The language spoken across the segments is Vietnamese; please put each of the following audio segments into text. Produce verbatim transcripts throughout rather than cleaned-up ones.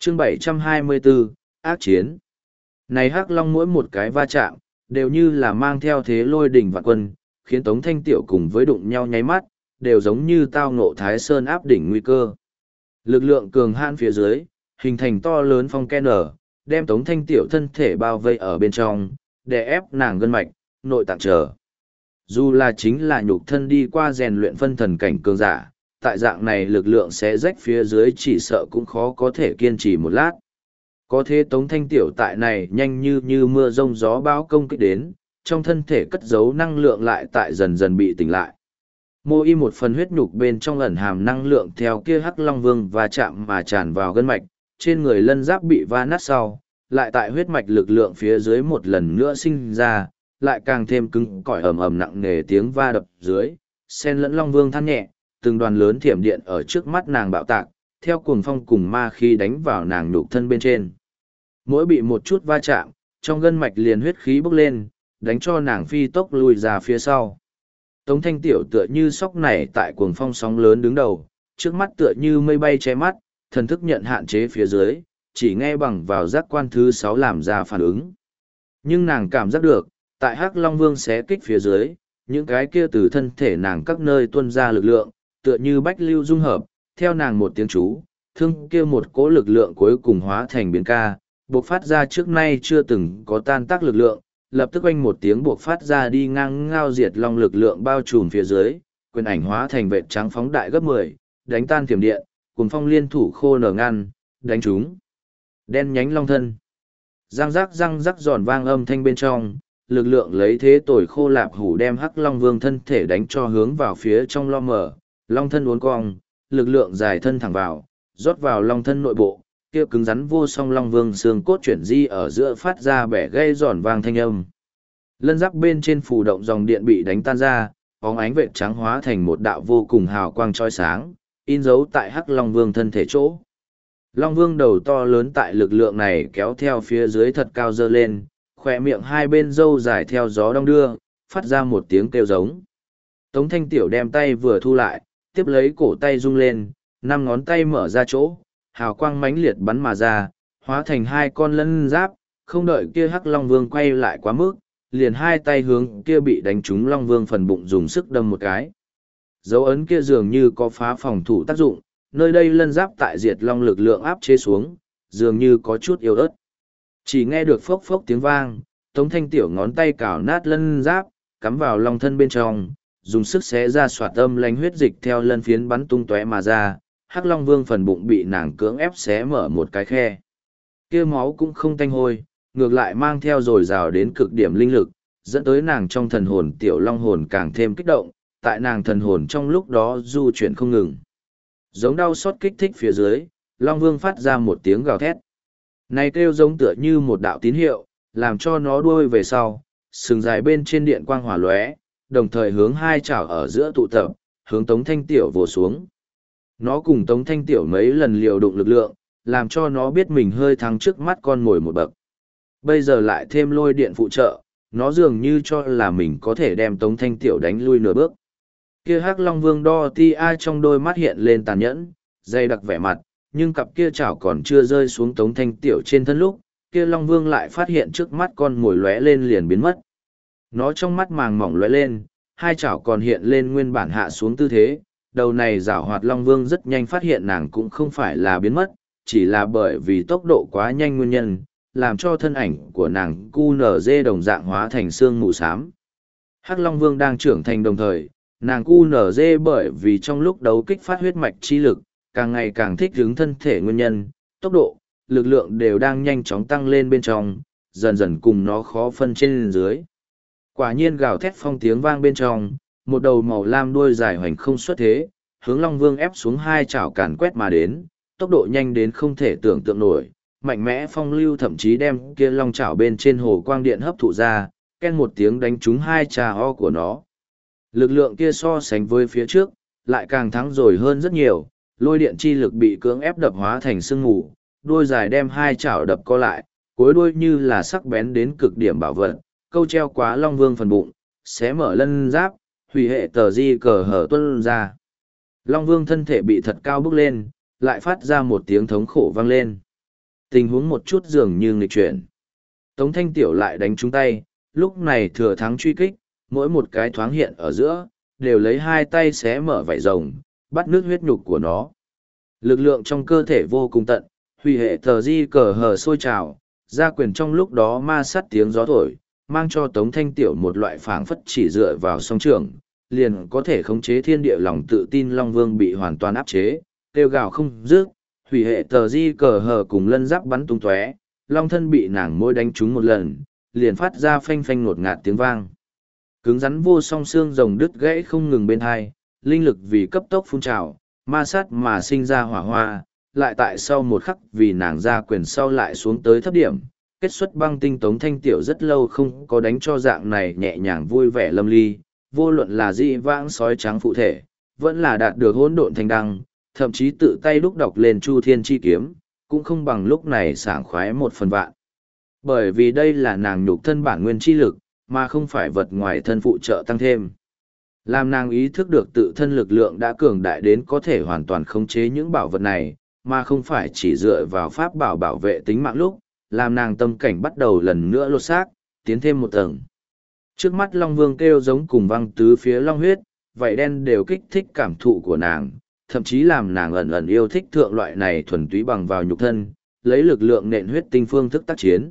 chương bảy trăm hai mươi bốn, ác chiến. Này Hắc Long mỗi một cái va chạm, đều như là mang theo thế lôi đỉnh vạn quân, khiến Tống Thanh Tiểu cùng với đụng nhau nháy mắt, đều giống như tao ngộ Thái Sơn áp đỉnh nguy cơ. Lực lượng cường hãn phía dưới, hình thành to lớn phong ken ở, đem Tống Thanh Tiểu thân thể bao vây ở bên trong, để ép nàng gân mạch, nội tạng trở. Dù là chính là nhục thân đi qua rèn luyện phân thần cảnh cường giả, tại dạng này lực lượng sẽ rách phía dưới chỉ sợ cũng khó có thể kiên trì một lát. Có thế Tống Thanh Tiểu tại này nhanh như như mưa rông gió bão công kích đến, trong thân thể cất giấu năng lượng lại tại dần dần bị tỉnh lại. Mô y một phần huyết nhục bên trong ẩn hàm năng lượng theo kia Hắc Long Vương va chạm mà tràn vào gân mạch, trên người lân giáp bị va nát sau, lại tại huyết mạch lực lượng phía dưới một lần nữa sinh ra, lại càng thêm cứng cỏi ầm ầm nặng nề tiếng va đập dưới, sen lẫn Long Vương than nhẹ, từng đoàn lớn thiểm điện ở trước mắt nàng bạo tạc, theo cuồng phong cùng ma khí đánh vào nàng nhục thân bên trên. Mỗi bị một chút va chạm, trong gân mạch liền huyết khí bốc lên, đánh cho nàng phi tốc lùi ra phía sau. Tống Thanh Tiểu tựa như sóc nảy tại cuồng phong sóng lớn đứng đầu, trước mắt tựa như mây bay che mắt, thần thức nhận hạn chế phía dưới, chỉ nghe bằng vào giác quan thứ sáu làm ra phản ứng. Nhưng nàng cảm giác được, tại Hắc Long Vương xé kích phía dưới, những cái kia từ thân thể nàng các nơi tuôn ra lực lượng, tựa như bách lưu dung hợp, theo nàng một tiếng chú, thương kia một cỗ lực lượng cuối cùng hóa thành biến ca, buộc phát ra trước nay chưa từng có tan tác lực lượng, lập tức oanh một tiếng buộc phát ra đi ngang ngao diệt long lực lượng bao trùm phía dưới, quyền ảnh hóa thành vệt trắng phóng đại gấp mười, đánh tan thiểm điện, cùng phong liên thủ khô nở ngăn, đánh chúng. Đen nhánh long thân. Răng rắc răng rắc giòn vang âm thanh bên trong, lực lượng lấy thế tồi khô lạp hủ đem Hắc Long Vương thân thể đánh cho hướng vào phía trong lo mở, long thân uốn cong, lực lượng dài thân thẳng vào, rót vào long thân nội bộ, kia cứng rắn vô song Long Vương xương cốt chuyển di ở giữa phát ra bẻ gây giòn vang thanh âm. Lân giáp bên trên phù động dòng điện bị đánh tan ra, bóng ánh vệt trắng hóa thành một đạo vô cùng hào quang chói sáng, in dấu tại Hắc Long Vương thân thể chỗ. Long Vương đầu to lớn tại lực lượng này kéo theo phía dưới thật cao dơ lên, khỏe miệng hai bên râu dài theo gió đong đưa, phát ra một tiếng kêu giống. Tống Thanh Tiểu đem tay vừa thu lại, tiếp lấy cổ tay rung lên, năm ngón tay mở ra chỗ, hào quang mãnh liệt bắn mà ra, hóa thành hai con lân giáp, không đợi kia Hắc Long Vương quay lại quá mức, liền hai tay hướng kia bị đánh trúng Long Vương phần bụng dùng sức đâm một cái. Dấu ấn kia dường như có phá phòng thủ tác dụng, nơi đây lân giáp tại diệt long lực lượng áp chế xuống, dường như có chút yếu ớt. Chỉ nghe được phốc phốc tiếng vang, Tống Thanh Tiểu ngón tay cào nát lân giáp, cắm vào long thân bên trong, dùng sức xé ra xoạt âm lánh huyết dịch theo lân phiến bắn tung tóe mà ra, Hắc Long Vương phần bụng bị nàng cưỡng ép xé mở một cái khe. Kia máu cũng không tanh hôi, ngược lại mang theo dồi dào đến cực điểm linh lực, dẫn tới nàng trong thần hồn tiểu long hồn càng thêm kích động, tại nàng thần hồn trong lúc đó du chuyển không ngừng. Giống đau xót kích thích phía dưới, Long Vương phát ra một tiếng gào thét. Này kêu giống tựa như một đạo tín hiệu, làm cho nó đuôi về sau, sừng dài bên trên điện quang hỏa lóe, đồng thời hướng hai chảo ở giữa tụ tập, hướng Tống Thanh Tiểu vồ xuống. Nó cùng Tống Thanh Tiểu mấy lần liều đụng lực lượng, làm cho nó biết mình hơi thắng trước mắt con mồi một bậc. Bây giờ lại thêm lôi điện phụ trợ, nó dường như cho là mình có thể đem Tống Thanh Tiểu đánh lui nửa bước. Kia Hắc Long Vương đo ti ai trong đôi mắt hiện lên tàn nhẫn, dày đặc vẻ mặt, nhưng cặp kia chảo còn chưa rơi xuống Tống Thanh Tiểu trên thân lúc, kia Long Vương lại phát hiện trước mắt con mồi lóe lên liền biến mất. Nó trong mắt màng mỏng lóe lên, hai chảo còn hiện lên nguyên bản hạ xuống tư thế, đầu này giảo hoạt Long Vương rất nhanh phát hiện nàng cũng không phải là biến mất, chỉ là bởi vì tốc độ quá nhanh nguyên nhân, làm cho thân ảnh của nàng cu nở dê đồng dạng hóa thành xương mù xám. Hắc Long Vương đang trưởng thành đồng thời, nàng cu nở dê bởi vì trong lúc đấu kích phát huyết mạch chi lực, càng ngày càng thích ứng thân thể nguyên nhân, tốc độ, lực lượng đều đang nhanh chóng tăng lên bên trong, dần dần cùng nó khó phân trên dưới. Quả nhiên gào thét phong tiếng vang bên trong, một đầu màu lam đuôi dài hoành không xuất thế, hướng Long Vương ép xuống hai chảo càn quét mà đến, tốc độ nhanh đến không thể tưởng tượng nổi, mạnh mẽ phong lưu thậm chí đem kia long chảo bên trên hồ quang điện hấp thụ ra, ken một tiếng đánh trúng hai trà ho của nó. Lực lượng kia so sánh với phía trước, lại càng thắng rồi hơn rất nhiều, lôi điện chi lực bị cưỡng ép đập hóa thành sương mù, đuôi dài đem hai chảo đập co lại, cuối đuôi như là sắc bén đến cực điểm bảo vật, câu treo quá Long Vương phần bụng, xé mở lân giáp, hủy hệ tờ di cờ hở tuân ra. Long Vương thân thể bị thật cao bước lên, lại phát ra một tiếng thống khổ vang lên. Tình huống một chút dường như nghịch chuyển. Tống Thanh Tiểu lại đánh trúng tay, lúc này thừa thắng truy kích, mỗi một cái thoáng hiện ở giữa, đều lấy hai tay xé mở vảy rồng, bắt nước huyết nhục của nó. Lực lượng trong cơ thể vô cùng tận, hủy hệ tờ di cờ hờ sôi trào, ra quyền trong lúc đó ma sát tiếng gió thổi, mang cho Tống Thanh Tiểu một loại phảng phất chỉ dựa vào song trường, liền có thể khống chế thiên địa lòng tự tin Long Vương bị hoàn toàn áp chế, kêu gào không dứt, hủy hệ tờ di cờ hờ cùng lân giáp bắn tung tóe, Long thân bị nàng môi đánh trúng một lần, liền phát ra phanh phanh ngột ngạt tiếng vang. Cứng rắn vô song xương rồng đứt gãy không ngừng bên hai, linh lực vì cấp tốc phun trào, ma sát mà sinh ra hỏa hoa, lại tại sau một khắc vì nàng ra quyền sau lại xuống tới thấp điểm, kết xuất băng tinh. Tống Thanh Tiểu rất lâu không có đánh cho dạng này nhẹ nhàng vui vẻ lâm ly, vô luận là dị vãng sói trắng phụ thể, vẫn là đạt được hỗn độn thành đăng, thậm chí tự tay đúc đọc lên Chu Thiên Chi Kiếm, cũng không bằng lúc này sảng khoái một phần vạn. Bởi vì đây là nàng nhục thân bản nguyên chi lực, mà không phải vật ngoài thân phụ trợ tăng thêm. Làm nàng ý thức được tự thân lực lượng đã cường đại đến có thể hoàn toàn khống chế những bảo vật này, mà không phải chỉ dựa vào pháp bảo bảo vệ tính mạng lúc, làm nàng tâm cảnh bắt đầu lần nữa lột xác, tiến thêm một tầng. Trước mắt Long Vương kêu giống cùng văng tứ phía long huyết, vậy đen đều kích thích cảm thụ của nàng, thậm chí làm nàng ẩn ẩn yêu thích thượng loại này thuần túy bằng vào nhục thân, lấy lực lượng nện huyết tinh phương thức tác chiến.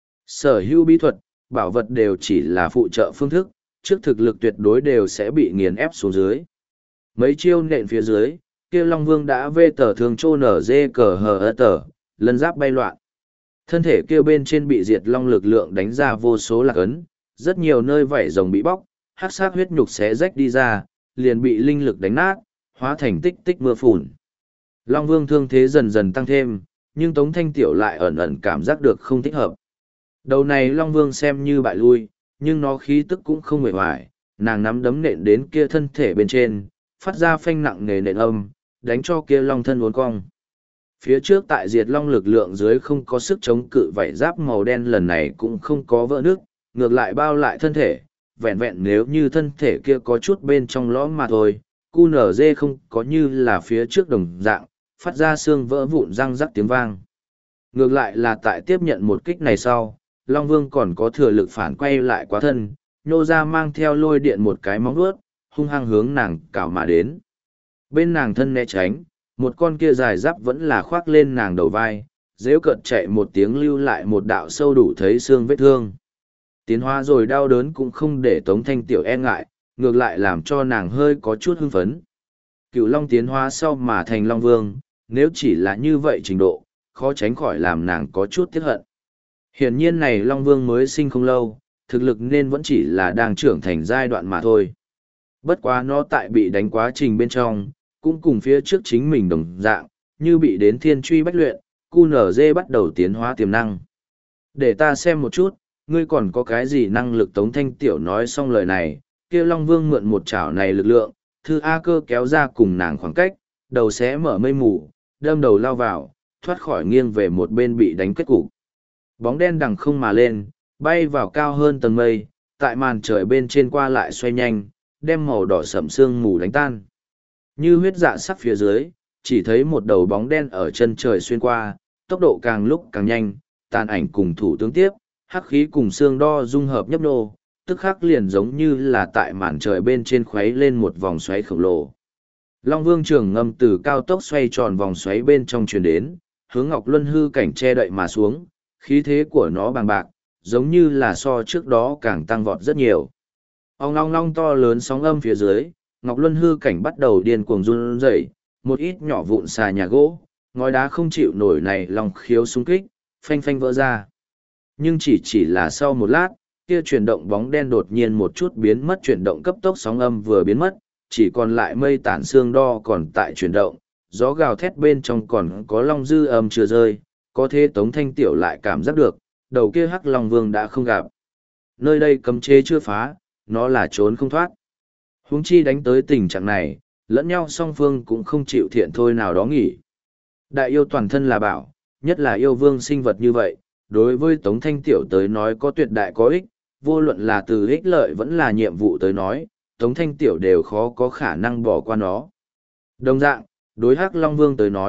Sở hữu bí thuật, bảo vật đều chỉ là phụ trợ phương thức, trước thực lực tuyệt đối đều sẽ bị nghiền ép xuống dưới. Mấy chiêu nện phía dưới, kia Long Vương đã vê tờ thường trô nở dê cờ hờ ơ tờ, lân giáp bay loạn. Thân thể kia bên trên bị diệt long lực lượng đánh ra vô số lạc ấn, rất nhiều nơi vảy rồng bị bóc, hắc xác huyết nhục xé rách đi ra, liền bị linh lực đánh nát, hóa thành tích tích mưa phùn. Long Vương thương thế dần dần tăng thêm, nhưng Tống Thanh Tiểu lại ẩn ẩn cảm giác được không thích hợp. Đầu này Long Vương xem như bại lui, nhưng nó khí tức cũng không hề hoài, nàng nắm đấm nện đến kia thân thể bên trên, phát ra phanh nặng nề nện âm, đánh cho kia Long thân uốn cong. Phía trước tại diệt Long lực lượng dưới không có sức chống cự vảy giáp màu đen lần này cũng không có vỡ nước, ngược lại bao lại thân thể, vẹn vẹn nếu như thân thể kia có chút bên trong lõm mà thôi, cu nở dê không có như là phía trước đồng dạng, phát ra xương vỡ vụn răng rắc tiếng vang. Ngược lại là tại tiếp nhận một kích này sau, Long Vương còn có thừa lực phản quay lại quá thân, nhô ra mang theo lôi điện một cái móng vuốt, hung hăng hướng nàng cào mà đến. Bên nàng thân né tránh, một con kia dài giáp vẫn là khoác lên nàng đầu vai, dễu cợt chạy một tiếng lưu lại một đạo sâu đủ thấy xương vết thương. Tiến hóa rồi đau đớn cũng không để Tống Thanh Tiểu e ngại, ngược lại làm cho nàng hơi có chút hưng phấn. Cựu Long tiến hóa sau mà thành Long Vương, nếu chỉ là như vậy trình độ, khó tránh khỏi làm nàng có chút tiếc hận. Hiển nhiên này Long Vương mới sinh không lâu, thực lực nên vẫn chỉ là đang trưởng thành giai đoạn mà thôi. Bất quá nó tại bị đánh quá trình bên trong, cũng cùng phía trước chính mình đồng dạng, như bị đến thiên truy bách luyện, cu nở dê bắt đầu tiến hóa tiềm năng. Để ta xem một chút, ngươi còn có cái gì năng lực. Tống Thanh Tiểu nói xong lời này, kia Long Vương mượn một chảo này lực lượng, thư A Cơ kéo ra cùng nàng khoảng cách, đầu xé mở mây mù, đâm đầu lao vào, thoát khỏi nghiêng về một bên bị đánh kết cục. Bóng đen đằng không mà lên, bay vào cao hơn tầng mây, tại màn trời bên trên qua lại xoay nhanh, đem màu đỏ sẫm sương mù đánh tan. Như huyết dạ sắc phía dưới, chỉ thấy một đầu bóng đen ở chân trời xuyên qua, tốc độ càng lúc càng nhanh, tàn ảnh cùng thủ tướng tiếp, hắc khí cùng xương đo dung hợp nhấp nô, tức khắc liền giống như là tại màn trời bên trên khuấy lên một vòng xoáy khổng lồ. Long Vương trường ngâm từ cao tốc xoay tròn vòng xoáy bên trong truyền đến, hướng Ngọc Luân hư cảnh che đậy mà xuống, khí thế của nó bằng bạc, giống như là so trước đó càng tăng vọt rất nhiều. Ong long long to lớn sóng âm phía dưới, Ngọc Luân hư cảnh bắt đầu điên cuồng run rẩy, một ít nhỏ vụn xà nhà gỗ, ngói đá không chịu nổi này lòng khiếu xung kích, phanh phanh vỡ ra. Nhưng chỉ chỉ là sau một lát, kia chuyển động bóng đen đột nhiên một chút biến mất, chuyển động cấp tốc sóng âm vừa biến mất, chỉ còn lại mây tản xương đo còn tại chuyển động, gió gào thét bên trong còn có long dư âm chưa rơi, có thế Tống Thanh Tiểu lại cảm giác được, đầu kia hắc Long Vương đã không gặp. Nơi đây cấm chế chưa phá, nó là trốn không thoát. Huống chi đánh tới tình trạng này, lẫn nhau song phương cũng không chịu thiện thôi nào đó nghỉ. Đại yêu toàn thân là bảo, nhất là yêu vương sinh vật như vậy, đối với Tống Thanh Tiểu tới nói có tuyệt đại có ích, vô luận là từ ích lợi vẫn là nhiệm vụ tới nói, Tống Thanh Tiểu đều khó có khả năng bỏ qua nó. Đồng dạng, đối hắc Long Vương tới nói,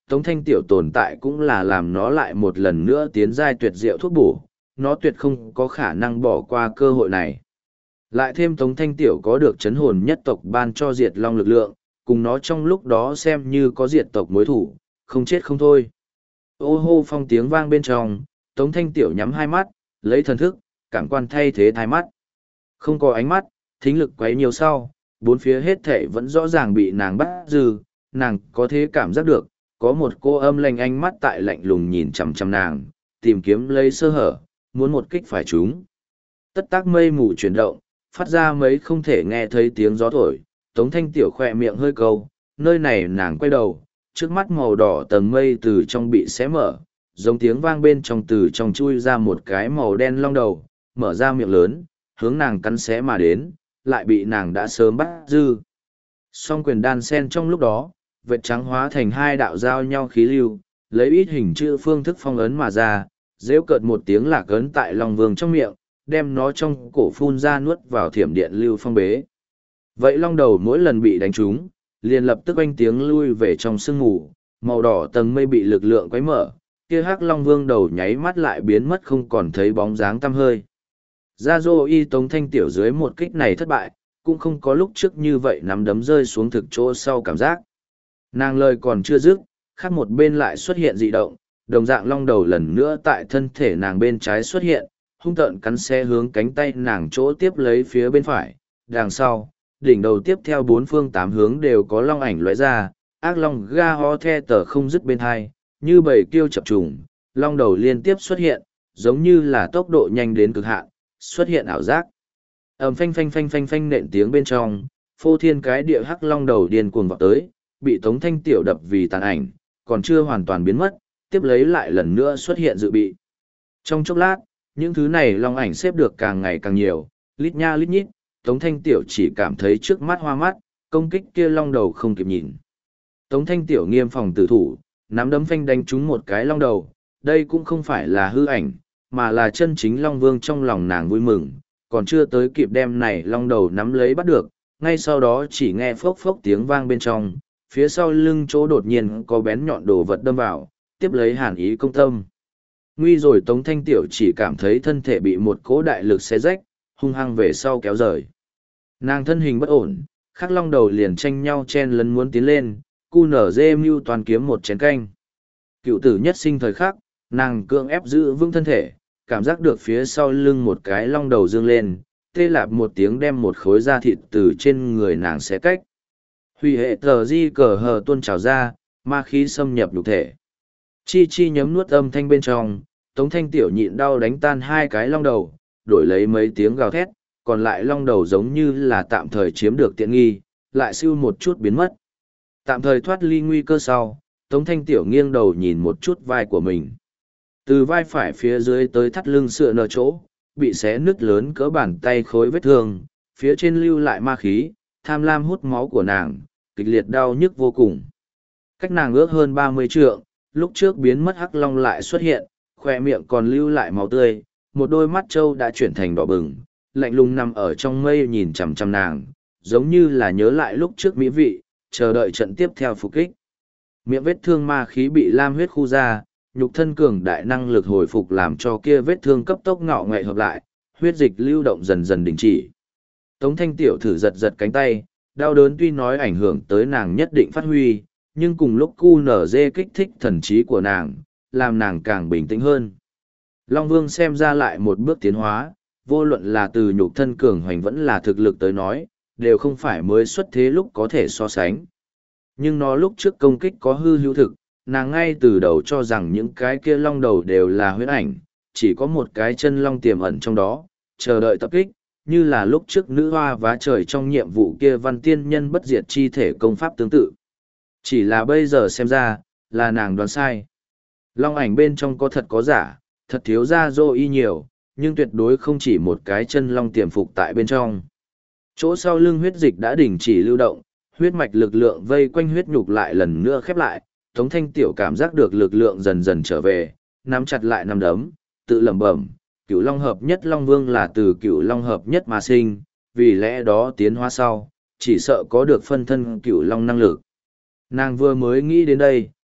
Tống Thanh Tiểu tồn tại cũng là làm nó lại một lần nữa tiến giai tuyệt diệu thuốc bổ, nó tuyệt không có khả năng bỏ qua cơ hội này. Lại thêm Tống Thanh Tiểu có được chấn hồn nhất tộc ban cho diệt long lực lượng, cùng nó trong lúc đó xem như có diệt tộc mối thủ, không chết không thôi. Ô hô phong tiếng vang bên trong, Tống Thanh Tiểu nhắm hai mắt, lấy thần thức, cảm quan thay thế thai mắt. Không có ánh mắt, thính lực quấy nhiều sau, bốn phía hết thể vẫn rõ ràng bị nàng bắt dư, nàng có thể cảm giác được, có một cô âm lạnh ánh mắt tại lạnh lùng nhìn chằm chằm nàng, tìm kiếm lấy sơ hở, muốn một kích phải chúng. Tất tác mây mù chuyển động, phát ra mấy không thể nghe thấy tiếng gió thổi, Tống Thanh Tiểu khỏe miệng hơi câu, nơi này nàng quay đầu, trước mắt màu đỏ tầng mây từ trong bị xé mở, giống tiếng vang bên trong từ trong chui ra một cái màu đen long đầu, mở ra miệng lớn, hướng nàng cắn xé mà đến, lại bị nàng đã sớm bắt dư. Song quyền đan sen trong lúc đó, vệt trắng hóa thành hai đạo giao nhau khí lưu, lấy ít hình chữ phương thức phong ấn mà ra, rêu cợt một tiếng lạc ấn tại Long Vương trong miệng, đem nó trong cổ phun ra nuốt vào thiểm điện lưu phong bế. Vậy long đầu mỗi lần bị đánh trúng, liền lập tức oanh tiếng lui về trong sương mù, màu đỏ tầng mây bị lực lượng quấy mở, kia hắc Long Vương đầu nháy mắt lại biến mất không còn thấy bóng dáng tăm hơi. Gia Dô y Tống Thanh Tiểu dưới một kích này thất bại, cũng không có lúc trước như vậy nắm đấm rơi xuống thực chỗ sau cảm giác. Nàng lời còn chưa dứt, khác một bên lại xuất hiện dị động, đồng dạng long đầu lần nữa tại thân thể nàng bên trái xuất hiện, hung tợn cắn xé hướng cánh tay nàng chỗ tiếp lấy phía bên phải, đằng sau, đỉnh đầu tiếp theo bốn phương tám hướng đều có long ảnh loại ra, ác long ga ho the tờ không dứt bên hai, như bầy kiêu chập trùng, long đầu liên tiếp xuất hiện, giống như là tốc độ nhanh đến cực hạn, xuất hiện ảo giác. Ầm phanh phanh phanh phanh phanh nện tiếng bên trong, phô thiên cái địa hắc long đầu điên cuồng vọt tới, bị Tống Thanh Tiểu đập vì tàn ảnh, còn chưa hoàn toàn biến mất, tiếp lấy lại lần nữa xuất hiện dự bị. Trong chốc lát, những thứ này long ảnh xếp được càng ngày càng nhiều, lít nha lít nhít, Tống Thanh Tiểu chỉ cảm thấy trước mắt hoa mắt, công kích kia long đầu không kịp nhìn. Tống Thanh Tiểu nghiêm phòng tử thủ, nắm đấm phanh đánh trúng một cái long đầu, đây cũng không phải là hư ảnh, mà là chân chính Long Vương trong lòng nàng vui mừng, còn chưa tới kịp đem này long đầu nắm lấy bắt được, ngay sau đó chỉ nghe phốc phốc tiếng vang bên trong, phía sau lưng chỗ đột nhiên có bén nhọn đồ vật đâm vào, tiếp lấy hàn ý công tâm. Nguy rồi Tống Thanh Tiểu chỉ cảm thấy thân thể bị một cỗ đại lực xé rách, hung hăng về sau kéo rời. Nàng thân hình bất ổn, khắc long đầu liền tranh nhau chen lấn muốn tiến lên, cu nở dê mưu toàn kiếm một chén canh. Cựu tử nhất sinh thời khắc, nàng cưỡng ép giữ vững thân thể, cảm giác được phía sau lưng một cái long đầu dương lên, tê lạp một tiếng đem một khối da thịt từ trên người nàng xé cách. Huy hệ tờ di cờ hờ tuôn trào ra, ma khí xâm nhập nhục thể. Chi chi nhấm nuốt âm thanh bên trong, Tống Thanh Tiểu nhịn đau đánh tan hai cái long đầu, đổi lấy mấy tiếng gào thét, còn lại long đầu giống như là tạm thời chiếm được tiện nghi, lại siêu một chút biến mất. Tạm thời thoát ly nguy cơ sau, Tống Thanh Tiểu nghiêng đầu nhìn một chút vai của mình. Từ vai phải phía dưới tới thắt lưng sựa nở chỗ, bị xé nứt lớn cỡ bàn tay khối vết thương, phía trên lưu lại ma khí, tham lam hút máu của nàng, kịch liệt đau nhức vô cùng. Cách nàng ước hơn ba mươi trượng, lúc trước biến mất hắc long lại xuất hiện, khoe miệng còn lưu lại máu tươi, một đôi mắt trâu đã chuyển thành đỏ bừng, lạnh lùng nằm ở trong mây nhìn chằm chằm nàng, giống như là nhớ lại lúc trước mỹ vị, chờ đợi trận tiếp theo phục kích. Miệng vết thương ma khí bị lam huyết khu ra, nhục thân cường đại năng lực hồi phục làm cho kia vết thương cấp tốc ngọ ngậy hợp lại, huyết dịch lưu động dần dần đình chỉ. Tống Thanh Tiểu thử giật giật cánh tay, đau đớn tuy nói ảnh hưởng tới nàng nhất định phát huy, nhưng cùng lúc cu nở dê kích thích thần trí của nàng, làm nàng càng bình tĩnh hơn. Long Vương xem ra lại một bước tiến hóa, vô luận là từ nhục thân cường hoành vẫn là thực lực tới nói, đều không phải mới xuất thế lúc có thể so sánh. Nhưng nó lúc trước công kích có hư hữu thực, nàng ngay từ đầu cho rằng những cái kia long đầu đều là huyễn ảnh, chỉ có một cái chân long tiềm ẩn trong đó, chờ đợi tập kích, như là lúc trước nữ hoa vá trời trong nhiệm vụ kia văn tiên nhân bất diệt chi thể công pháp tương tự. Chỉ là bây giờ xem ra, là nàng đoán sai. Long ảnh bên trong có thật có giả, thật thiếu ra dô y nhiều, nhưng tuyệt đối không chỉ một cái chân long tiềm phục tại bên trong. Chỗ sau lưng huyết dịch đã đình chỉ lưu động, huyết mạch lực lượng vây quanh huyết nhục lại lần nữa khép lại, Tống Thanh Tiểu cảm giác được lực lượng dần dần trở về, nắm chặt lại nắm đấm, tự lẩm bẩm, Cửu Long hợp nhất Long Vương là từ Cửu Long hợp nhất mà sinh, vì lẽ đó tiến hóa sau, chỉ sợ có được phân thân Cửu Long năng lực. Nàng vừa mới nghĩ đến đây,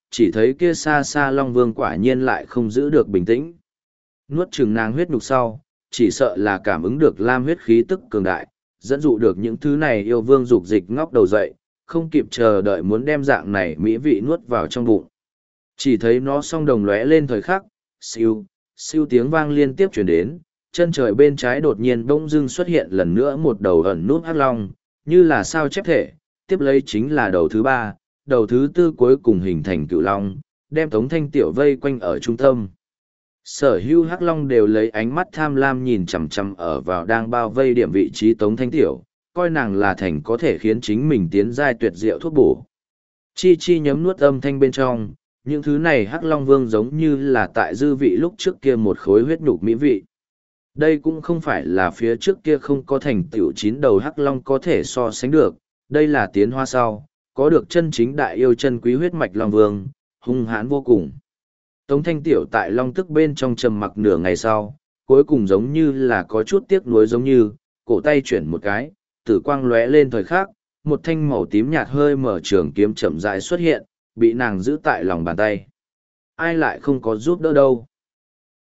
chỉ thấy kia xa xa Long Vương quả nhiên lại không giữ được bình tĩnh. Nuốt chừng nàng huyết nhục sau, chỉ sợ là cảm ứng được lam huyết khí tức cường đại, dẫn dụ được những thứ này yêu vương dục dịch ngóc đầu dậy, không kịp chờ đợi muốn đem dạng này mỹ vị nuốt vào trong bụng. Chỉ thấy nó song đồng lóe lên thời khắc, siêu, siêu tiếng vang liên tiếp chuyển đến, chân trời bên trái đột nhiên bỗng dưng xuất hiện lần nữa một đầu ẩn nút hắc long, như là sao chép thể, tiếp lấy chính là đầu thứ ba, đầu thứ tư cuối cùng hình thành cựu long, đem Tống Thanh Tiểu vây quanh ở trung tâm. Sở hữu hắc long đều lấy ánh mắt tham lam nhìn chằm chằm ở vào đang bao vây điểm vị trí Tống Thanh Tiểu, coi nàng là thành có thể khiến chính mình tiến giai tuyệt diệu thuốc bổ. Chi chi nhấm nuốt âm thanh bên trong, những thứ này hắc long vương giống như là tại dư vị lúc trước kia một khối huyết nhục mỹ vị. Đây cũng không phải là phía trước kia không có thành tựu chín đầu hắc long có thể so sánh được, đây là tiến hóa sau, có được chân chính đại yêu chân quý huyết mạch long vương, hung hãn vô cùng. Tống Thanh Tiểu tại long tức bên trong trầm mặc nửa ngày sau, cuối cùng giống như là có chút tiếc nuối giống như, cổ tay chuyển một cái, tử quang lóe lên thời khắc, một thanh màu tím nhạt hơi mở trường kiếm chậm rãi xuất hiện, bị nàng giữ tại lòng bàn tay. Ai lại không có giúp đỡ đâu.